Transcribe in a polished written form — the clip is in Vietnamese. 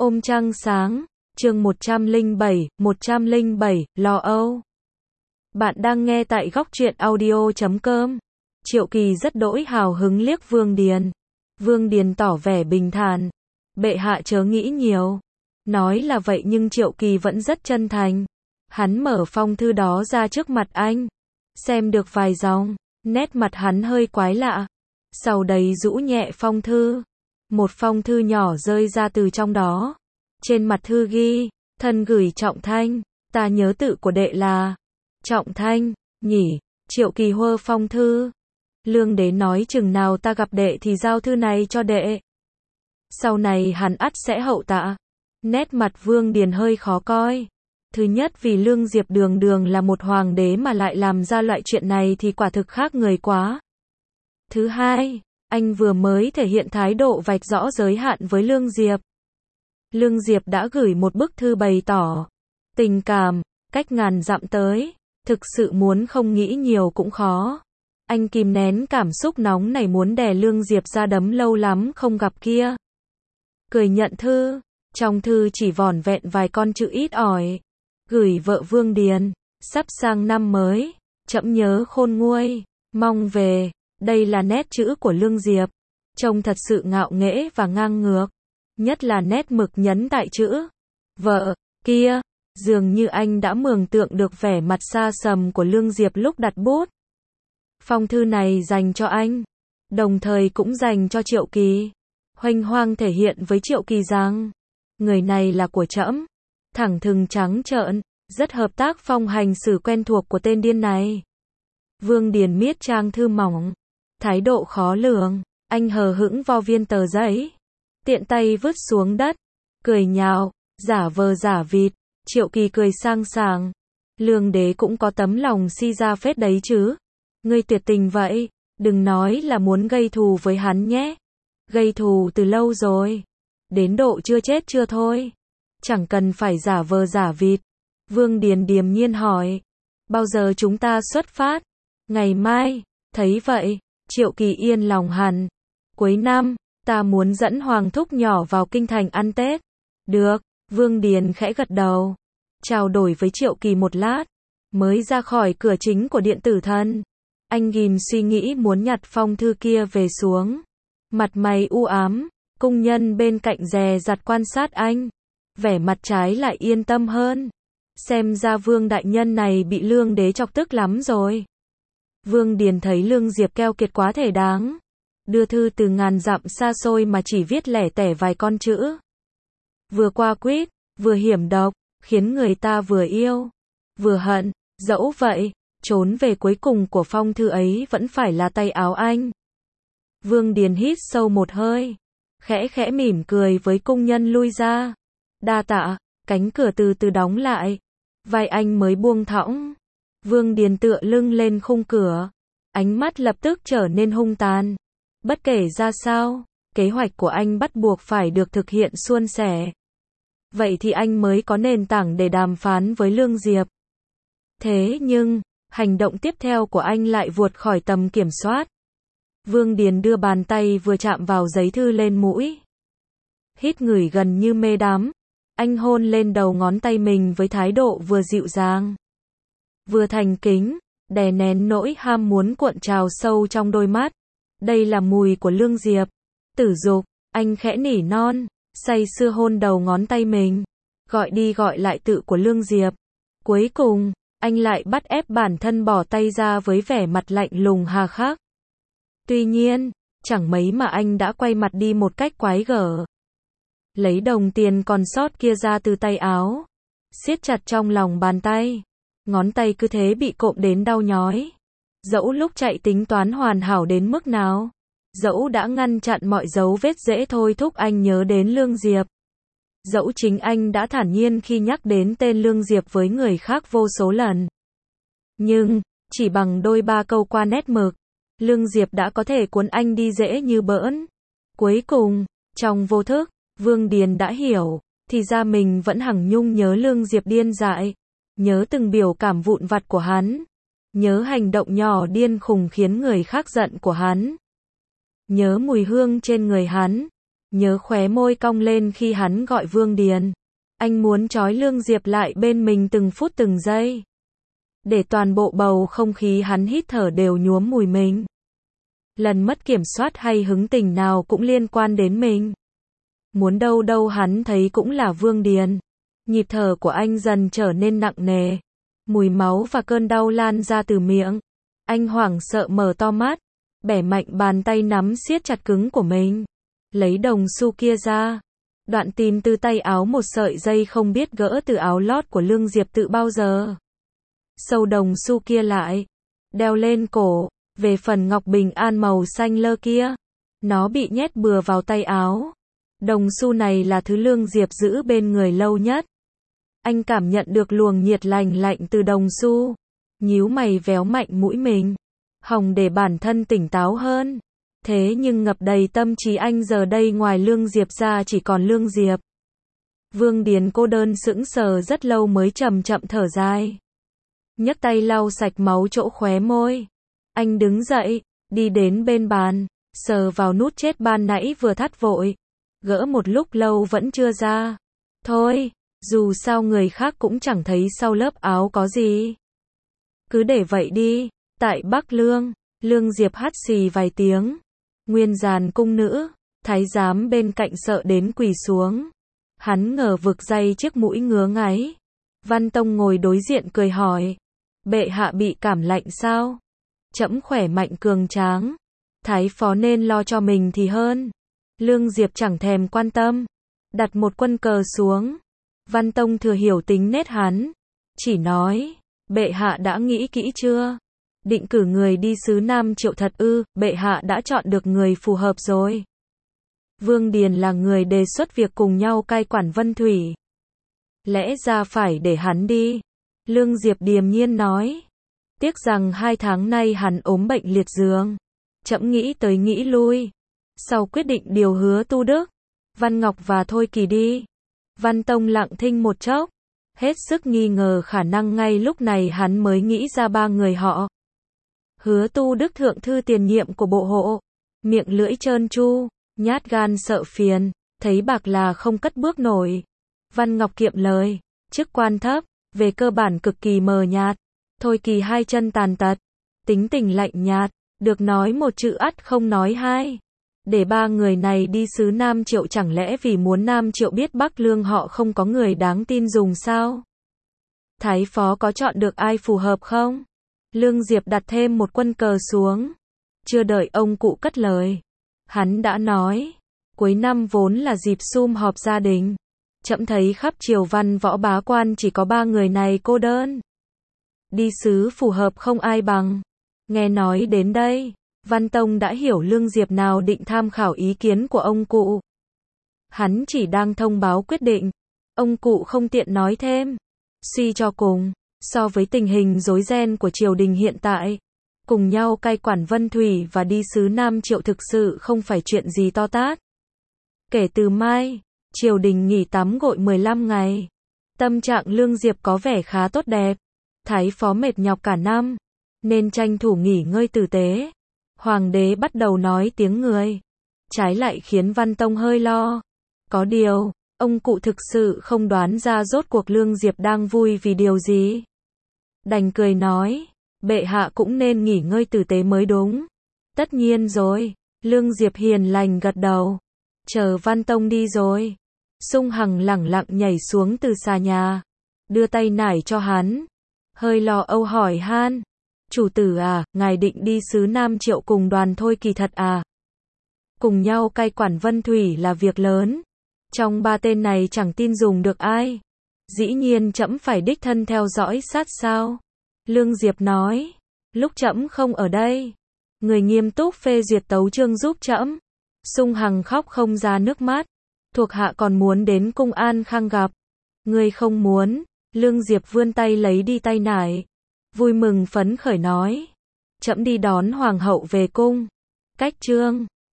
Ôm trăng sáng, chương 107, lo âu. Bạn đang nghe tại góc truyện audio.com. Triệu Kỳ rất đỗi hào hứng liếc Vương Điền. Vương Điền tỏ vẻ bình thản. Bệ hạ chớ nghĩ nhiều. Nói là vậy nhưng Triệu Kỳ vẫn rất chân thành. Hắn mở phong thư đó ra trước mặt anh. Xem được vài dòng, nét mặt hắn hơi quái lạ. Sau đấy rũ nhẹ phong thư. Một phong thư nhỏ rơi ra từ trong đó. Trên mặt thư ghi, thân gửi Trọng Thanh, ta nhớ tự của đệ là Trọng Thanh, nhỉ. Triệu Kỳ hơ phong thư. Lương đế nói chừng nào ta gặp đệ thì giao thư này cho đệ. Sau này hắn ắt sẽ hậu tạ. Nét mặt Vương Điền hơi khó coi. Thứ nhất vì Lương Diệp đường đường là một hoàng đế mà lại làm ra loại chuyện này thì quả thực khác người quá. Thứ hai, anh vừa mới thể hiện thái độ vạch rõ giới hạn với Lương Diệp. Lương Diệp đã gửi một bức thư bày tỏ tình cảm, cách ngàn dặm tới, thực sự muốn không nghĩ nhiều cũng khó. Anh kìm nén cảm xúc nóng này muốn đè Lương Diệp ra đấm lâu lắm không gặp kia. Cười nhận thư, trong thư chỉ vỏn vẹn vài con chữ ít ỏi. Gửi vợ Vương Điền, sắp sang năm mới, trẫm nhớ khôn nguôi, mong về. Đây là nét chữ của Lương Diệp, trông thật sự ngạo nghễ và ngang ngược. Nhất là nét mực nhấn tại chữ vợ kia, dường như anh đã mường tượng được vẻ mặt xa sầm của Lương Diệp lúc đặt bút. Phong thư này dành cho anh, đồng thời cũng dành cho Triệu Kỳ. Huênh hoang thể hiện với Triệu Kỳ rằng, người này là của trẫm. Thẳng thừng trắng trợn, rất hợp tác phong hành xử quen thuộc của tên điên này. Vương Điền miết trang thư mỏng, thái độ khó lường, anh hờ hững vo viên tờ giấy, tiện tay vứt xuống đất, cười nhạo, giả vờ giả vịt. Triệu Kỳ cười sang sảng. Lương đế cũng có tấm lòng si ra phết đấy chứ. Ngươi tuyệt tình vậy, đừng nói là muốn gây thù với hắn nhé. Gây thù từ lâu rồi, đến độ chưa chết chưa thôi. Chẳng cần phải giả vờ giả vịt. Vương Điền điềm nhiên hỏi, bao giờ chúng ta xuất phát? Ngày mai. Thấy vậy, Triệu Kỳ yên lòng hẳn. Cuối năm, ta muốn dẫn Hoàng thúc nhỏ vào kinh thành ăn Tết. Được, Vương Điền khẽ gật đầu. Trao đổi với Triệu Kỳ một lát, mới ra khỏi cửa chính của điện tử thân. Anh ghim suy nghĩ muốn nhặt phong thư kia về xuống. Mặt mày u ám, cung nhân bên cạnh dè dặt quan sát anh. Vẻ mặt trái lại yên tâm hơn. Xem ra Vương đại nhân này bị Lương đế chọc tức lắm rồi. Vương Điền thấy Lương Diệp keo kiệt quá thể đáng. Đưa thư từ ngàn dặm xa xôi mà chỉ viết lẻ tẻ vài con chữ. Vừa qua quýt, vừa hiểm độc, khiến người ta vừa yêu, vừa hận. Dẫu vậy, trốn về cuối cùng của phong thư ấy vẫn phải là tay áo anh. Vương Điền hít sâu một hơi, khẽ khẽ mỉm cười với cung nhân lui ra. Đa tạ. Cánh cửa từ từ đóng lại. Vai anh mới buông thõng. Vương Điền tựa lưng lên khung cửa. Ánh mắt lập tức trở nên hung tàn. Bất kể ra sao, kế hoạch của anh bắt buộc phải được thực hiện suôn sẻ. Vậy thì anh mới có nền tảng để đàm phán với Lương Diệp. Thế nhưng, hành động tiếp theo của anh lại vượt khỏi tầm kiểm soát. Vương Điền đưa bàn tay vừa chạm vào giấy thư lên mũi. Hít ngửi gần như mê đắm. Anh hôn lên đầu ngón tay mình với thái độ vừa dịu dàng, vừa thành kính, đè nén nỗi ham muốn cuộn trào sâu trong đôi mắt. Đây là mùi của Lương Diệp. Tử dục, anh khẽ nỉ non, say sưa hôn đầu ngón tay mình, gọi đi gọi lại tự của Lương Diệp. Cuối cùng, anh lại bắt ép bản thân bỏ tay ra với vẻ mặt lạnh lùng hà khắc. Tuy nhiên, chẳng mấy mà anh đã quay mặt đi một cách quái gở. Lấy đồng tiền còn sót kia ra từ tay áo, siết chặt trong lòng bàn tay. Ngón tay cứ thế bị cộm đến đau nhói. Dẫu lúc chạy tính toán hoàn hảo đến mức nào, dẫu đã ngăn chặn mọi dấu vết dễ thôi thúc anh nhớ đến Lương Diệp, dẫu chính anh đã thản nhiên khi nhắc đến tên Lương Diệp với người khác vô số lần. Nhưng, chỉ bằng đôi ba câu qua nét mực, Lương Diệp đã có thể cuốn anh đi dễ như bỡn. Cuối cùng, trong vô thức, Vương Điền đã hiểu, thì ra mình vẫn hằng nhung nhớ Lương Diệp điên dại, nhớ từng biểu cảm vụn vặt của hắn, nhớ hành động nhỏ điên khùng khiến người khác giận của hắn, nhớ mùi hương trên người hắn, nhớ khóe môi cong lên khi hắn gọi Vương Điền. Anh muốn trói Lương Diệp lại bên mình từng phút từng giây. Để toàn bộ bầu không khí hắn hít thở đều nhuốm mùi mình. Lần mất kiểm soát hay hứng tình nào cũng liên quan đến mình. Muốn đâu đâu hắn thấy cũng là Vương Điền. Nhịp thở của anh dần trở nên nặng nề. Mùi máu và cơn đau lan ra từ miệng. Anh hoảng sợ mở to mắt, bẻ mạnh bàn tay nắm siết chặt cứng của mình. Lấy đồng xu kia ra. Đoạn tìm từ tay áo một sợi dây không biết gỡ từ áo lót của Lương Diệp từ bao giờ. Sâu đồng xu kia lại. Đeo lên cổ. Về phần ngọc bình an màu xanh lơ kia. Nó bị nhét bừa vào tay áo. Đồng xu này là thứ Lương Diệp giữ bên người lâu nhất. Anh cảm nhận được luồng nhiệt lành lạnh từ đồng xu. Nhíu mày véo mạnh mũi mình. Hòng để bản thân tỉnh táo hơn. Thế nhưng ngập đầy tâm trí anh giờ đây ngoài Lương Diệp ra chỉ còn Lương Diệp. Vương Điền cô đơn sững sờ rất lâu mới chậm chậm thở dài. Nhấc tay lau sạch máu chỗ khóe môi. Anh đứng dậy, đi đến bên bàn, sờ vào nút chết ban nãy vừa thắt vội. Gỡ một lúc lâu vẫn chưa ra. Thôi, dù sao người khác cũng chẳng thấy sau lớp áo có gì. Cứ để vậy đi. Tại Bắc Lương, Lương Diệp hắt xì vài tiếng. Nguyên giàn cung nữ, thái giám bên cạnh sợ đến quỳ xuống. Hắn ngờ vực day chiếc mũi ngứa ngáy. Văn Tông ngồi đối diện cười hỏi. Bệ hạ bị cảm lạnh sao? Trẫm khỏe mạnh cường tráng. Thái phó nên lo cho mình thì hơn. Lương Diệp chẳng thèm quan tâm. Đặt một quân cờ xuống. Văn Tông thừa hiểu tính nết hắn. Chỉ nói. Bệ hạ đã nghĩ kỹ chưa? Định cử người đi xứ Nam Triệu thật ư? Bệ hạ đã chọn được người phù hợp rồi. Vương Điền là người đề xuất việc cùng nhau cai quản Vân Thủy. Lẽ ra phải để hắn đi. Lương Diệp điềm nhiên nói. Tiếc rằng 2 tháng nay hắn ốm bệnh liệt giường. Trẫm nghĩ tới nghĩ lui. Sau quyết định điều Hứa Tu Đức, Văn Ngọc và Thôi Kỳ đi. Văn Tông lặng thinh một chốc. Hết sức nghi ngờ khả năng ngay lúc này hắn mới nghĩ ra 3 người họ. Hứa Tu Đức thượng thư tiền nhiệm của bộ hộ. Miệng lưỡi trơn tru, nhát gan sợ phiền, thấy bạc là không cất bước nổi. Văn Ngọc kiệm lời, chức quan thấp, về cơ bản cực kỳ mờ nhạt. Thôi Kỳ 2 chân tàn tật, tính tình lạnh nhạt, được nói một chữ ắt không nói hai. Để 3 người này đi xứ Nam Triệu chẳng lẽ vì muốn Nam Triệu biết Bắc Lương họ không có người đáng tin dùng sao? Thái phó có chọn được ai phù hợp không? Lương Diệp đặt thêm một quân cờ xuống. Chưa đợi ông cụ cất lời. Hắn đã nói. Cuối năm vốn là dịp sum họp gia đình. Trẫm thấy khắp triều văn võ bá quan chỉ có 3 người này cô đơn. Đi xứ phù hợp không ai bằng. Nghe nói đến đây, Văn Tông đã hiểu Lương Diệp nào định tham khảo ý kiến của ông cụ. Hắn chỉ đang thông báo quyết định. Ông cụ không tiện nói thêm. Suy cho cùng, so với tình hình rối ren của triều đình hiện tại, cùng nhau cai quản Vân Thủy và đi xứ Nam Triệu thực sự không phải chuyện gì to tát. Kể từ mai, triều đình nghỉ tắm gội 15 ngày. Tâm trạng Lương Diệp có vẻ khá tốt đẹp. Thái phó mệt nhọc cả năm, nên tranh thủ nghỉ ngơi tử tế. Hoàng đế bắt đầu nói tiếng người. Trái lại khiến Văn Tông hơi lo. Có điều, ông cụ thực sự không đoán ra rốt cuộc Lương Diệp đang vui vì điều gì. Đành cười nói, bệ hạ cũng nên nghỉ ngơi tử tế mới đúng. Tất nhiên rồi, Lương Diệp hiền lành gật đầu. Chờ Văn Tông đi rồi. Sung Hằng lẳng lặng nhảy xuống từ xà nhà. Đưa tay nải cho hắn. Hơi lo âu hỏi han. Chủ tử à, ngài định đi xứ Nam Triệu cùng đoàn Thôi Kỳ thật à? Cùng nhau cai quản Vân Thủy là việc lớn. Trong 3 tên này chẳng tin dùng được ai. Dĩ nhiên trẫm phải đích thân theo dõi sát sao. Lương Diệp nói. Lúc trẫm không ở đây, người nghiêm túc phê duyệt tấu chương giúp trẫm. Sung Hằng khóc không ra nước mắt. Thuộc hạ còn muốn đến cung An Khang gặp. Người không muốn. Lương Diệp vươn tay lấy đi tay nải. Vui mừng phấn khởi nói. Trẫm đi đón hoàng hậu về cung. Cách chương